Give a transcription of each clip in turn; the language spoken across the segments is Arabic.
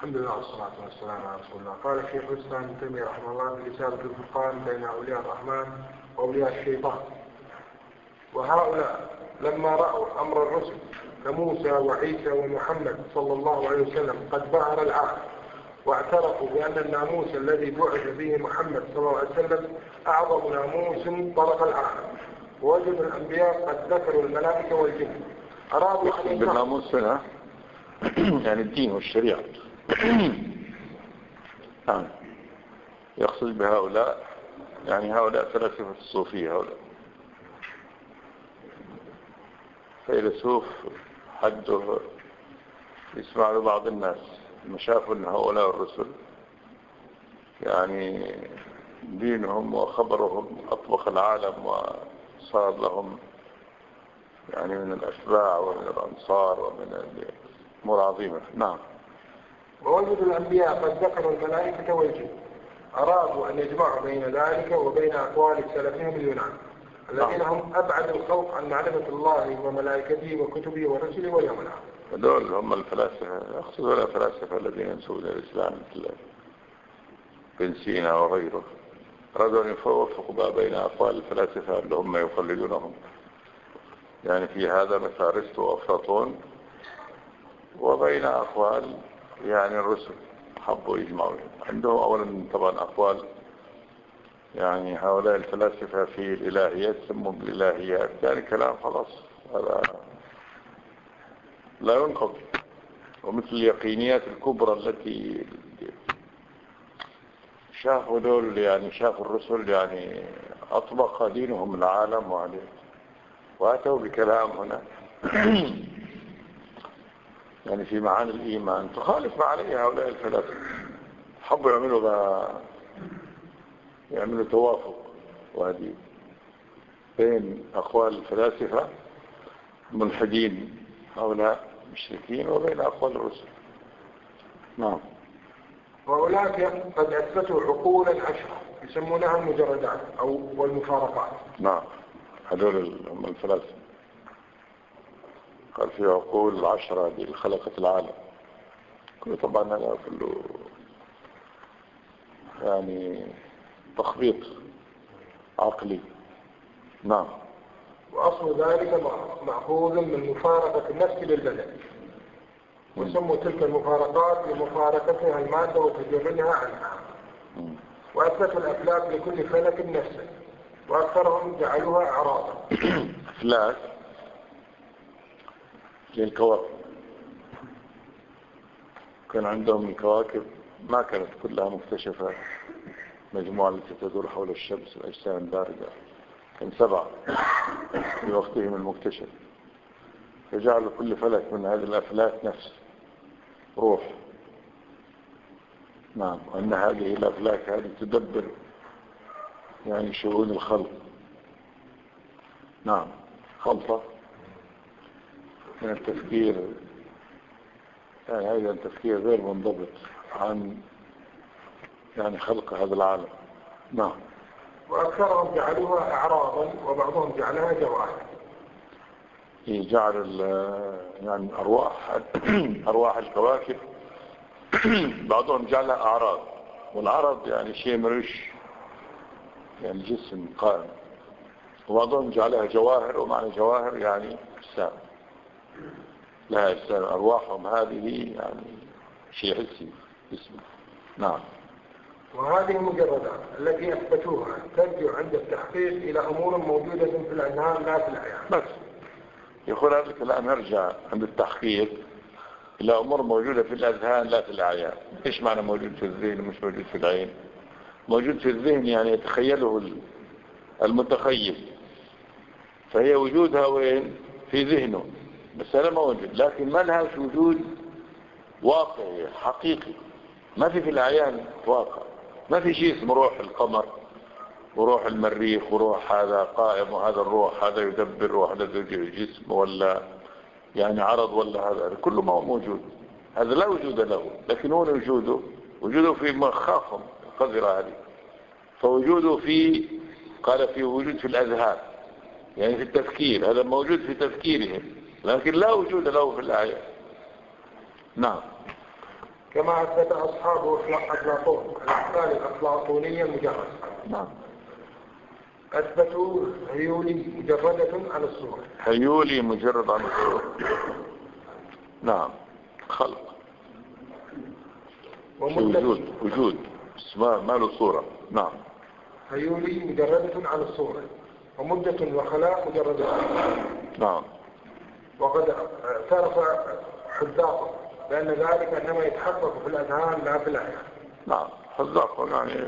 الحمد لله والصلاة والسلام على رسول الله. قال الشيخ الإسلام ابن تيمية رحمه الله في رسالة الفرقان بين أولياء الرحمن وأولياء الشيطان: وهؤلاء لما رأوا أمر الرسل كموسى وعيسى ومحمد صلى الله عليه وسلم قد بهر العالم، واعترفوا بأن الناموس الذي بعث به محمد صلى الله عليه وسلم أعظم ناموس طرق العالم، ووجدوا الأنبياء قد ذكروا الملائكة والجن، أرادوا يقصد بالناموس هنا يعني الدين والشريعة. يقصد بهؤلاء يعني هؤلاء فلاسفة الصوفية، هؤلاء فيلسوف حده يسمع له بعض الناس لما شافوا ان هؤلاء الرسل يعني دينهم وخبرهم أطبق العالم وصار لهم يعني من الأتباع ومن الأنصار ومن الأمور عظيمة. نعم. ووجدوا الأنبياء قد ذكروا الملائكة والجن، أرادوا أن يجمعوا بين ذلك وبين أقوال سلفهم اليونان الذين هم أبعد الخلق عن معرفة الله وملائكته وكتبه ورسله واليوم الآخر. هذول هم الفلاسفة، أقصد الفلاسفة الذين ينسبون الإسلام مثل ابن سينا وغيره، أرادوا أن يوفقوا بقى بين أقوال الفلاسفة اللي هم يقلدونهم يعني في هذا مثل أرسطو وأفلاطون، وبين أقوال يعني الرسل حبوا يجمعوا عندهم. أولا طبعا أقوال يعني هؤلاء الفلاسفة في الإلهيات سموا بالإلهيات، يعني كلام خلاص هذا لا ينقض. ومثل اليقينيات الكبرى التي شافوا دول يعني شافوا الرسل يعني أطبق دينهم العالم وعليه، وأتوا بكلام هنا يعني في معاني الإيمان تخالف ما عليه هؤلاء الفلاسفة. حبوا يعملوا توافق وهدي بين أقوال الفلاسفة ملحدين هؤلاء مشركين وبين أقوال الرسل. نعم. وأولئك قد أثبتوا عقولا 10 يسمونها المجردات أو والمفارقات. نعم، هذول هم الفلاسفة. قال في عقول 10 اللي خلقت العالم كله. طبعا هذا كله يعني تخبيط عقلي. نعم. وأصل ذلك مأخوذ من مفارقة النفس للبدن، وسموا تلك المفارقات لمفارقتها المادة وتجردها عنها. وأثبتوا الأفلاك لكل فلك نفسه، وأكثرهم جعلوها أعراضا. أفلاك للكواكب، كان عندهم الكواكب ما كانت كلها مكتشفة. مجموعة التي تدور حول الشمس الأجسام الباردة كان 7 في وقتهم المكتشف، فجعلوا كل فلك من هذه الأفلاك نفس روح. نعم. وأن هذه الأفلاك هذه تدبر يعني شؤون الخلق. نعم. خلطة من التفكير، يعني هذا التفكير غير منضبط عن يعني خلق هذا العالم. نعم. وأكثرهم جعلوها أعراضا وبعضهم جعلها جواهر. جعل يعني أرواح الكواكب بعضهم جعلها أعراض، والعرض يعني شيء ملوش يعني جسم قائم، وبعضهم جعلها جواهر، ومعنى جواهر يعني أجسام لها أجسام. أرواحهم هذه يعني شيء حسي اسمه. نعم. وهذه المجردات التي أثبتوها ترجع عند التحقيق إلى أمور موجودة في الأذهان لا في الأعيان. بس يقول هذا الكلام يرجع عند التحقيق إلى أمور موجودة في الأذهان لا في الأعيان. إيش معنى موجود في الذهن ومش موجود في العين؟ موجود في الذهن يعني يتخيله المتخيل، فهي وجودها وين؟ في ذهنه، بس هذا موجود، لكن ما لهاش وجود واقعي حقيقي. ما في الأعيان واقع. ما في شيء اسمه روح القمر وروح المريخ وروح هذا قائم وهذا الروح هذا يدبر وهذا جسم ولا يعني عرض ولا هذا كله ما هو موجود. هذا لا وجود له، لكن هو وجوده في مخاخهم القذرة هذه. فوجوده في قال في وجود في الأذهان يعني في التفكير، هذا موجود في تفكيرهم، لكن لا وجود له في الآية. نعم. كما أثبت أصحابه أفلاطون الأفعال الأفلاطونية المجردة. نعم. أثبتوا هيولي مجردة عن الصورة. هيولي مجرد عن الصورة. نعم. خلق وجود اسمه ما له صورة. نعم. هيولي مجردة عن الصورة ومدة وخلاء مجردة. نعم. وقد اعترف حذاقه لأن ذلك إنما يتحقق في الأذهان لا في الأحيان. نعم. حذاقه يعني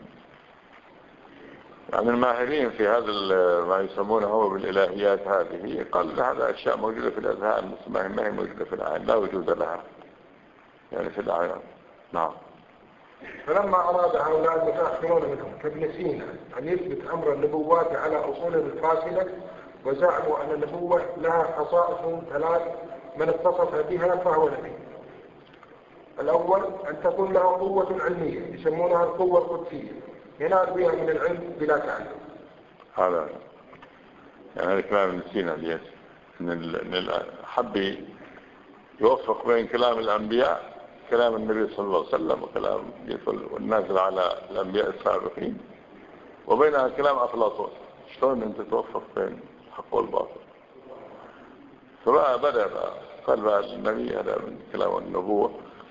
الماهرين في هذا ما يسمونه هو بالإلهيات هذه، قال هذا أشياء موجودة في الأذهان ما هي موجودة في العين، لا وجود لها يعني في العين. نعم. فلما أراد هؤلاء المتأخرون منهم كابن سينا أن يثبت أمر النبوات على أصولهم الفاسدة، وزعموا أن النبوة لها خصائص ثلاث من اتصف بها فهو نبي. الأول أن تكون له قوة علمية يسمونها القوة القدسية ينال بها من العلم بلا تعلم. هذا يعني هذا كلام ابن سينا الياس إن حب يوفق بين كلام الأنبياء، كلام النبي صلى الله عليه وسلم وكلام والنازل على الأنبياء السابقين، وبينها كلام أفلاطون. شلون أنت توفق بين الحق والباطل؟ فبقى بدأ قال بقى النبي هذا من كلام النبوة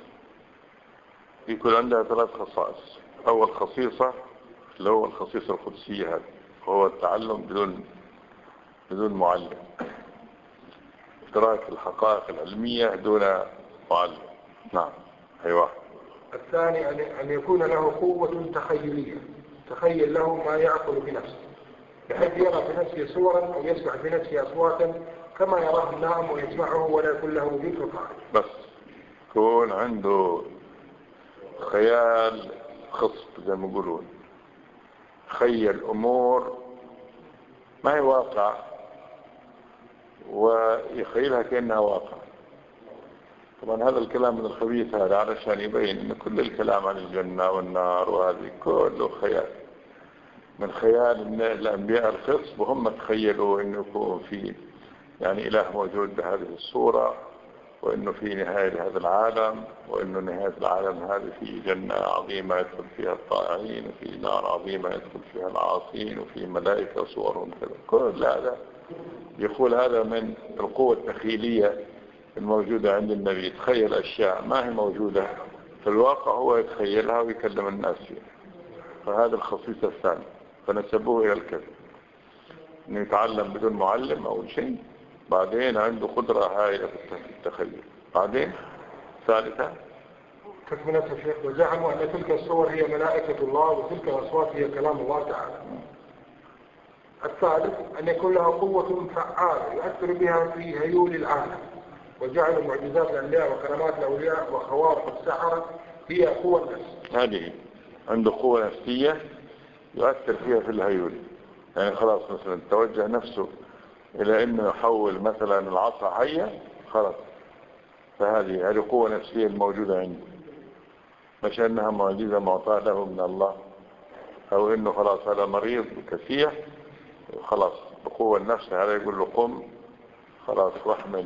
يكون عندها ثلاث خصائص. أول خصيصة اللي هو الخصيصة القدسية، هذا وهو التعلم بدون معلم، إدراك الحقائق العلمية دون معلم. نعم. أيوة. الثاني أن يكون له قوة تخيلية، تخيل له ما يعقل بنفسه بحيث يرى في نفسه صورا أو يسمع في نفسه أصواتا كما يراه النائم ويسمعه ولا يكون له ذكر قائم. بس يكون عنده خيال خصب زي ما يقولون، خيل أمور ما هي واقع ويخيلها كأنها واقع. طبعا هذا الكلام من الخبيث هذا علشان يبين ان كل الكلام عن الجنة والنار وهذه كله خيال، من خيال ان الانبياء الخصب وهم تخيلوا انه يكون في يعني اله موجود بهذه الصورة، وانه في نهاية هذا العالم، وانه نهاية العالم هذه في جنة عظيمة يدخل فيها الطائعين، وفي نار عظيمة يدخل فيها العاصين، وفي ملائكة صورهم كذا. كل هذا يقول هذا من القوة التخيلية الموجودة عند النبي، يتخيل أشياء ما هي موجودة في الواقع، هو يتخيلها ويكلم الناس فيها. فهذا الخصيصة الثانية، فنسبوه إلى الكذب إنه يتعلم بدون معلم أول شيء، بعدين عنده قدرة هائلة في التخيل، بعدين ثالثا تكملة الشيخ وزعموا أن تلك الصور هي ملائكة الله وتلك الأصوات هي كلام الله تعالى. الثالث أن يكون لها قوة فعالة يؤثر بها في هيول العالم، وجعلوا معجزات الأنبياء وكرامات الأولياء وخوارق السحرة هي قوة النفس. هذه عنده قوة نفسية يؤثر فيها في الهيول، يعني خلاص مثلا توجه نفسه إلى أنه يحول مثلا العصا حية، خلاص فهذه قوة نفسية الموجودة عنده، مش أنها معجزة معطاة له من الله، أو أنه خلاص هذا مريض كثير خلاص بقوة النفس هذا يقول له قم خلاص واحمل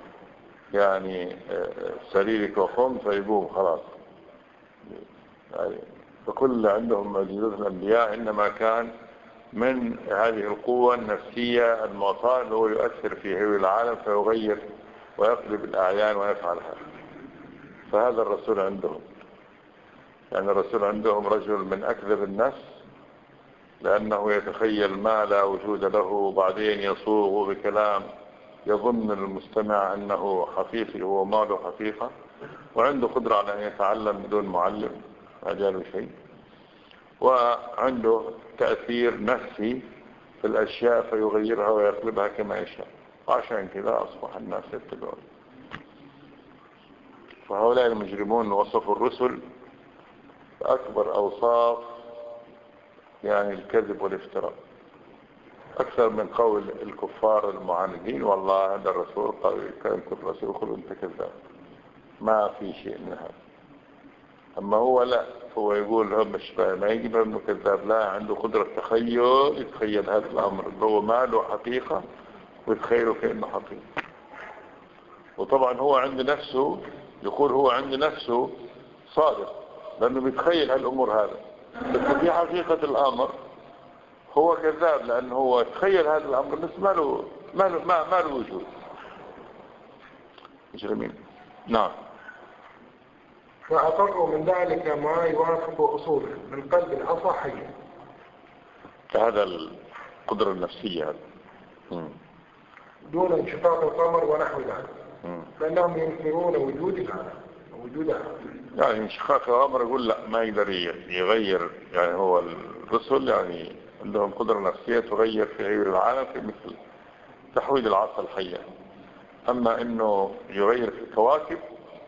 يعني سريرك وقم فيقوم خلاص. يعني فكل عندهم معجزات الأنبياء إنما كان من هذه القوة النفسية المعطاة اللي هو يؤثر في هوي العالم فيغير ويقلب الأعيان ويفعل هذا. فهذا الرسول عندهم، يعني الرسول عندهم رجل من أكذب الناس، لأنه يتخيل ما لا وجود له وبعدين يصوغ بكلام يظن المستمع أنه حقيقي هو ما له حقيقة، وعنده قدرة على أن يتعلم بدون معلم أجاله شيء، وعنده تأثير نفسي في الأشياء فيغيرها ويقلبها كما يشاء، عشان كذا أصبح الناس يتبعون. فهؤلاء المجرمون وصفوا الرسل بأكبر أوصاف يعني الكذب والافتراء، أكثر من قول الكفار المعاندين والله هذا الرسول كان كل رسول يقول أنت كذاب، ما في شيء من هذا. أما هو لا، هو يقول هو مش ما يجب أنه كذاب، لا عنده قدرة تخيل، يتخيل هذا الأمر اللي هو ما له حقيقة ويتخيله كأنه حقيقة. وطبعا هو عند نفسه يقول هو عند نفسه صادق، لأنه بيتخيل هالأمور هذا، بس في حقيقة الأمر هو كذاب، لأنه هو تخيل هذا الأمر بس ما له وجود. مجرمين. نعم. فأقروا من ذلك ما يوافق أصوله من قلب العصا حيا، هذا القدرة النفسية هذا دون انشقاق القمر ونحو ذلك، لأنهم ينكرون وجودها. يعني انشقاق القمر يقول لا، ما يقدر يغير، يعني هو الرسل يعني عندهم قدرة نفسية تغير في غير العالم، في مثل تحويل العصا الحية. أما إنه يغير في الكواكب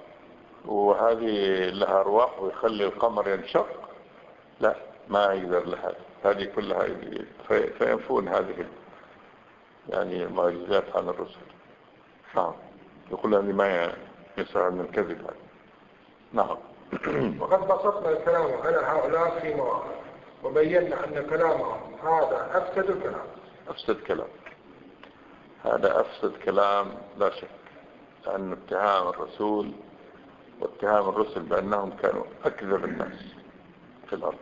وهذه لها أرواح ويخلي القمر ينشق، لا، ما يقدر لها هذه كلها، فينفون هذه يعني معجزات عن الرسل. نعم. يقول هذه ما يسعى من الكذب هذا. نعم. وقد بسطنا الكلام على هؤلاء في مواقع، وبينا أن كلامهم هذا أفسد الكلام. أفسد كلام، هذا أفسد كلام لا شك، لأن اتهام الرسول واتهام الرسل بأنهم كانوا أكذب الناس في الأرض.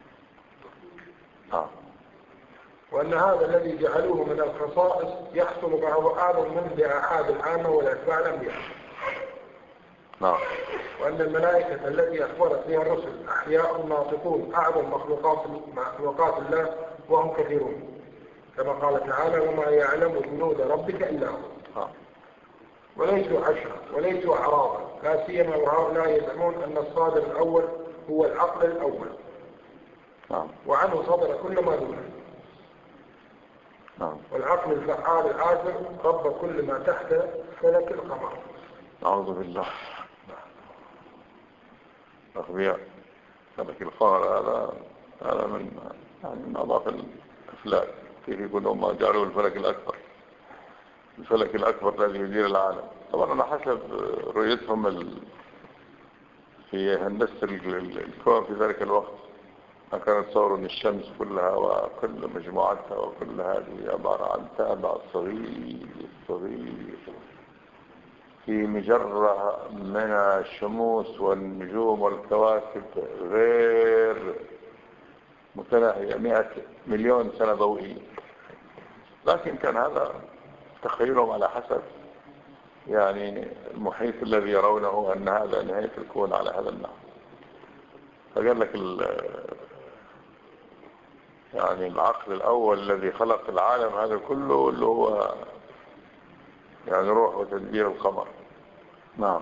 وأن هذا الذي جعلوه من الخصائص يحصل معه أعظم من لآحاد العامة والأتباع الأنبياء. نعم. وأن الملائكة التي أخبرت بها الرسل أحياء ناطقون أعظم مخلوقات الله وهم كثيرون، كما قال تعالى: وما يعلم جنود ربك إلا هو. وليسوا عشرة وليسوا أعراضا، لا سيما وهؤلاء يزعمون أن الصادر الأول هو العقل الأول، وعنه صدر كل ما دونه. والعقل الفعال العاجل رب كل ما تحت فلك القمر. أعوذ بالله. أغبياء فلك القمر، هذا من أضعف الأفلاك. كيف يقولوا ما جعلوا الفلك الأكبر الذي يدير العالم. طبعا على حسب رؤيتهم في هندسة الكون في ذلك الوقت، ما كانت تصور أن الشمس كلها وكل مجموعتها وكل هذه عبارة عن تابع صغير في مجرة من الشموس والنجوم والكواكب غير متناهية 100 مليون سنة ضوئية. لكن كان هذا تخيلهم على حسب يعني المحيط الذي يرونه أن هذا نهاية الكون على هذا النحو. فقال لك يعني العقل الأول الذي خلق العالم هذا كله اللي هو يعني روح وتدبير القمر. نعم.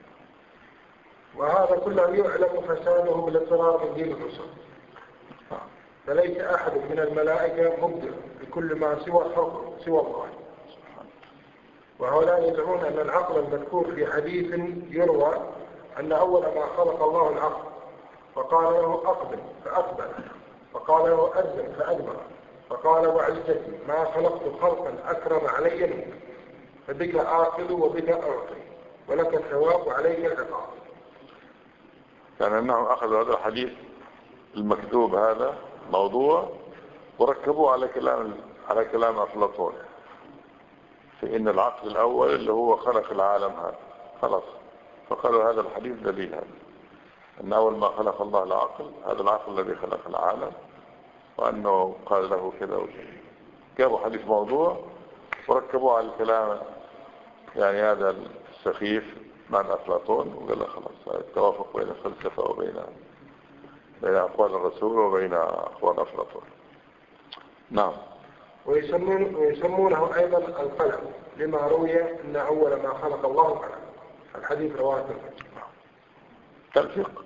وهذا كله يعلم فساده بالاضطرار من دين الرسل. فليس أحد من الملائكة مبدع بكل ما سوى الله. وهؤلاء يدعون أن العقل المذكور في حديث يروى أن أول ما خلق الله العقل فقال له أقبل فأقبل، فقال له أذن فأدبر، فقال وعزتي ما خلقت خلقا أكرم علي منك، فبك آخذ وبك أعطي ولك الثواب وعليك العقاب. يعني أنهم أخذوا هذا الحديث المكتوب هذا موضوع وركبوه على كلام أفلاطون في إن العقل الأول اللي هو خلق العالم هذا خلاص، فقالوا هذا الحديث دليل هذا أن أول ما خلق الله العقل هذا العقل الذي خلق العالم، وأنه قال له كذا وكذا. جابوا حديث موضوع وركبوه على الكلام يعني هذا السخيف مع أفلاطون، وقال له خلاص التوافق بين الفلسفة وبين أقوال الرسول وبين أقوال أفلاطون. نعم. ويسمونه أيضا القلم لما روي أن أول ما خلق الله القلم. الحديث رواه تلفيق.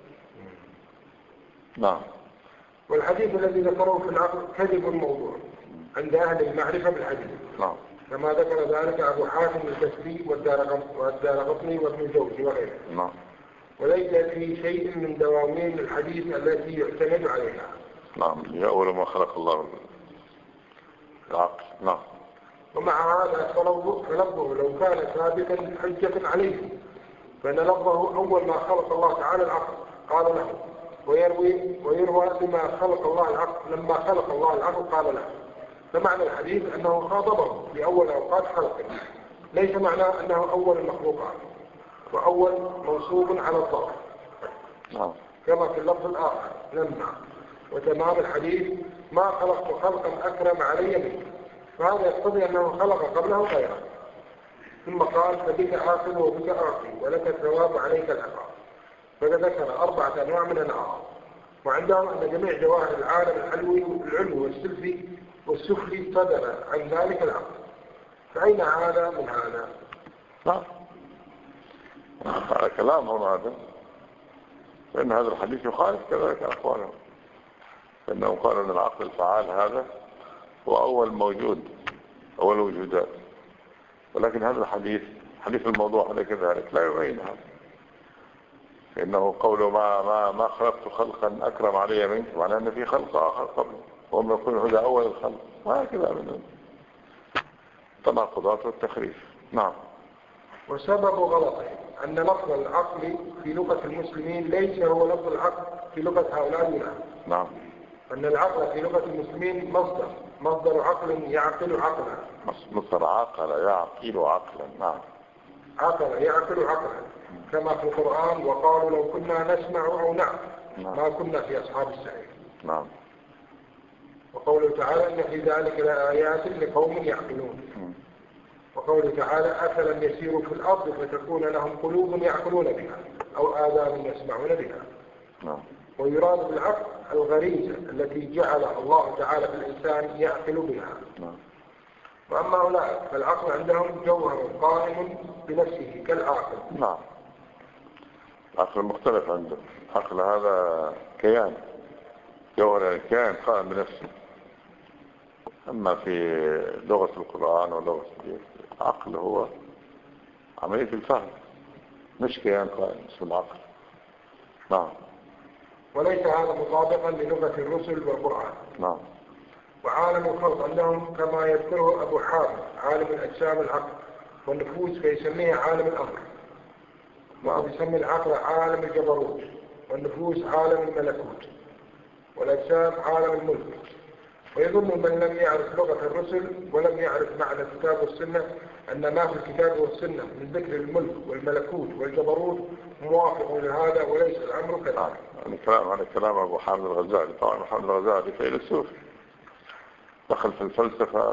نعم. والحديث الذي ذكروه في العقل كذب موضوع عند أهل المعرفة بالحديث. نعم. كما ذكر ذلك أبو حاتم البصري والدارقطني وابن الجوزي وغيره. نعم. وليس في شيء من دواوين الحديث التي يعتمد عليها. نعم. هي أول ما خلق الله العقل. نعم. ومع هذا فلفظه لو كان ثابتا حجة عليه، فإن لفظه أول ما خلق الله تعالى العقل قال له، ويروى لما خلق الله العقل لما خلق الله العقل قال له. فمعنى الحديث أنه خاطبه لأول أوقات خلقه، ليس معناه أنه أول المخلوقات وأول منصوب على الظاهر. كما في اللفظ الآخر لما، وتمام الحديث ما خلقت خلقا أكرم علي منه، فهذا يقتضي أنه خلق قبله غيره. ثم قال فبك آخذ وبك أعطي ولك الثواب عليك العقاب. فذكر 4 أنواع من العقاب، وعندهم أن جميع جواهر العالم العلوي والسفلي صدر عن ذلك العقل. فأين هذا من هذا؟ هذا كلامهم هذا، فإن هذا الحديث يخالف كذلك أقوالهم، فإنهم قالوا أن العقل الفعال هذا هو أول موجود، أول وجودات، ولكن هذا الحديث حديث الموضوع هذا كذلك لا يبين هذا، فإنه قوله ما خلقت خلقا أكرم علي منك، معناه أن في خلق آخر قبل، وهم يقولون هذا أول الخلق، وهكذا من التناقضات والتخريف. نعم. وسبب غلطه أن لفظ العقل في لغة المسلمين ليس هو لفظ العقل في لغة هؤلاء الناس. نعم. أن العقل في لغة المسلمين مصدر عقل يعقل عقلا. مصدر عقل يعقل عقلا. نعم. عقل يعقل عقلا، كما في القرآن وقالوا لو كنا نسمع أو نعقل ما كنا في أصحاب السعير. نعم. وقوله تعالى إن في ذلك لآيات لقوم يعقلون. وقوله تعالى أفلم يسيروا في الأرض فتكون لهم قلوب يعقلون بها أو آذان يسمعون بها. ويراد بالعقل الغريزة التي جعلها الله تعالى في الإنسان يعقل بها. وأما هؤلاء فالعقل عندهم جوهر قائم بنفسه كالعاقل. نعم. العقل مختلف عندهم، العقل هذا كيان، جوهر الكيان قائم بنفسه. أما في لغة القرآن ولغة العقل هو عملية الفهم، مش كيان قائم اسمه العقل. نعم. وليس هذا مطابقا للغة الرسل والقرآن. نعم. وعالم الخلق عندهم كما يذكره أبو حامد عالم الأجسام العقل والنفوس فيسميه عالم الأمر. وقد يسمي العقل عالم الجبروت والنفوس عالم الملكوت والأجسام عالم الملك. ويظن من لم يعرف لغة الرسل ولم يعرف معنى الكتاب والسنة أن ما في الكتاب والسنة من ذكر الملك والملكوت والجبروت موافق لهذا وليس الأمر كذلك. هذا كلام أبو حامد الغزالي. طبعا أبو حامد الغزالي فيلسوف دخل في الفلسفة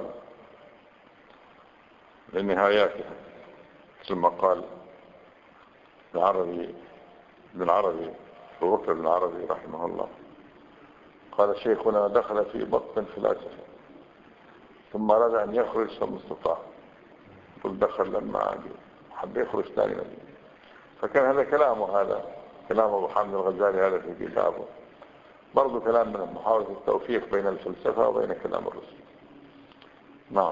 لنهاياتها، ثم قال ابن العربي أبو بكر بن العربي رحمه الله قال شيخنا دخل في بطن فلاسفة ثم أراد أن يخرج ثم استطاع، قل دخل لما حب يخرج ثاني نبي. فكان هذا كلامه، هذا كلام أبو حامد الغزالي هذا في كتابه برضو كلام من محاولة التوفيق بين الفلسفة وبين كلام الرسل. نعم.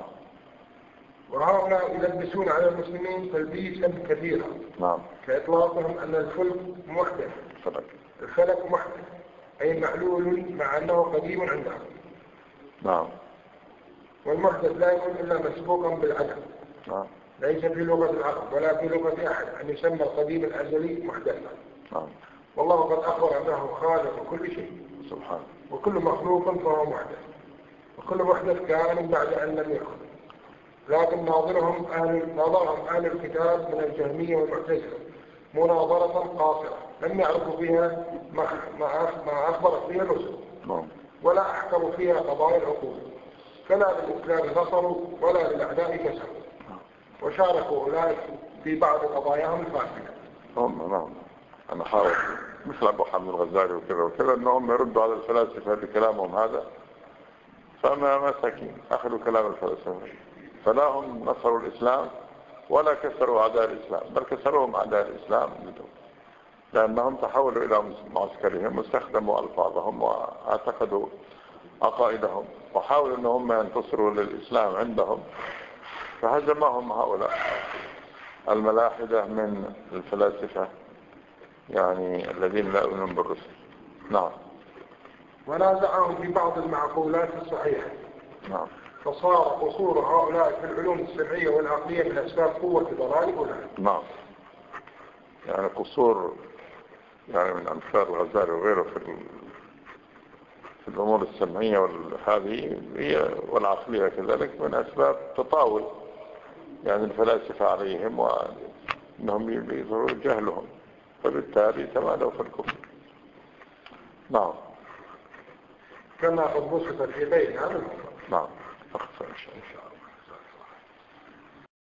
وهؤلاء يلبسون على المسلمين تلبيسا كثيرا. نعم. كإطلاقهم أن الفلك محدث. الفلك محدث أي معلول مع أنه قديم عندهم. نعم. والمحدث لا يكون إلا مسبوقا بالعدم. نعم. ليس في لغة العرب ولا في لغة أحد أن يسمى القديم الأزلي محدثا. نعم. والله قد أخبر أنه خالق كل شيء سبحانه، وكل مخلوق فهو محدث، وكل محدث كان بعد أن لم يكن. لكن ناظرهم أهل الكتاب من الجهمية والمعتزلة مناظرة قاصرة لم يعرفوا فيها ما أخبرت فيها الرسل ولا أحكموا فيها قضايا العقول، فلا للإسلام نصروا ولا للأعداء كسروا، وشاركوا أولئك في بعض قضاياهم الفاسدة. نعم. أنا حاول مثل أبو حامد الغزالي وكذا أنهم يردوا على الفلاسفة بكلامهم هذا، فما مساكين أخذوا كلام الفلاسفة، فلا هم نصروا الإسلام ولا كسروا أعداء الإسلام، بل كسروهم أعداء الإسلام لأنهم تحولوا إلى معسكرهم واستخدموا ألفاظهم واعتقدوا عقائدهم وحاولوا أنهم ينتصروا للإسلام عندهم، فهزمهم هؤلاء الملاحدة من الفلاسفة يعني الذين لا يؤمنون بالرسل. نعم. ونازعهم في بعض المعقولات الصحيحة. نعم. فصار قصور هؤلاء في العلوم السمعية والعقلية من أسباب قوة ضلال أولئك. نعم. يعني قصور يعني من أمثال الغزالي وغيره في الأمور السمعية وهذه هي والعقلية كذلك من أسباب تطاول يعني الفلاسفة عليهم وأنهم يظهروا جهلهم، فبالتالي تمادوا في الكفر. نعم كما قد وصف في غيرها من الصفات. نعم أخفى إن شاء الله.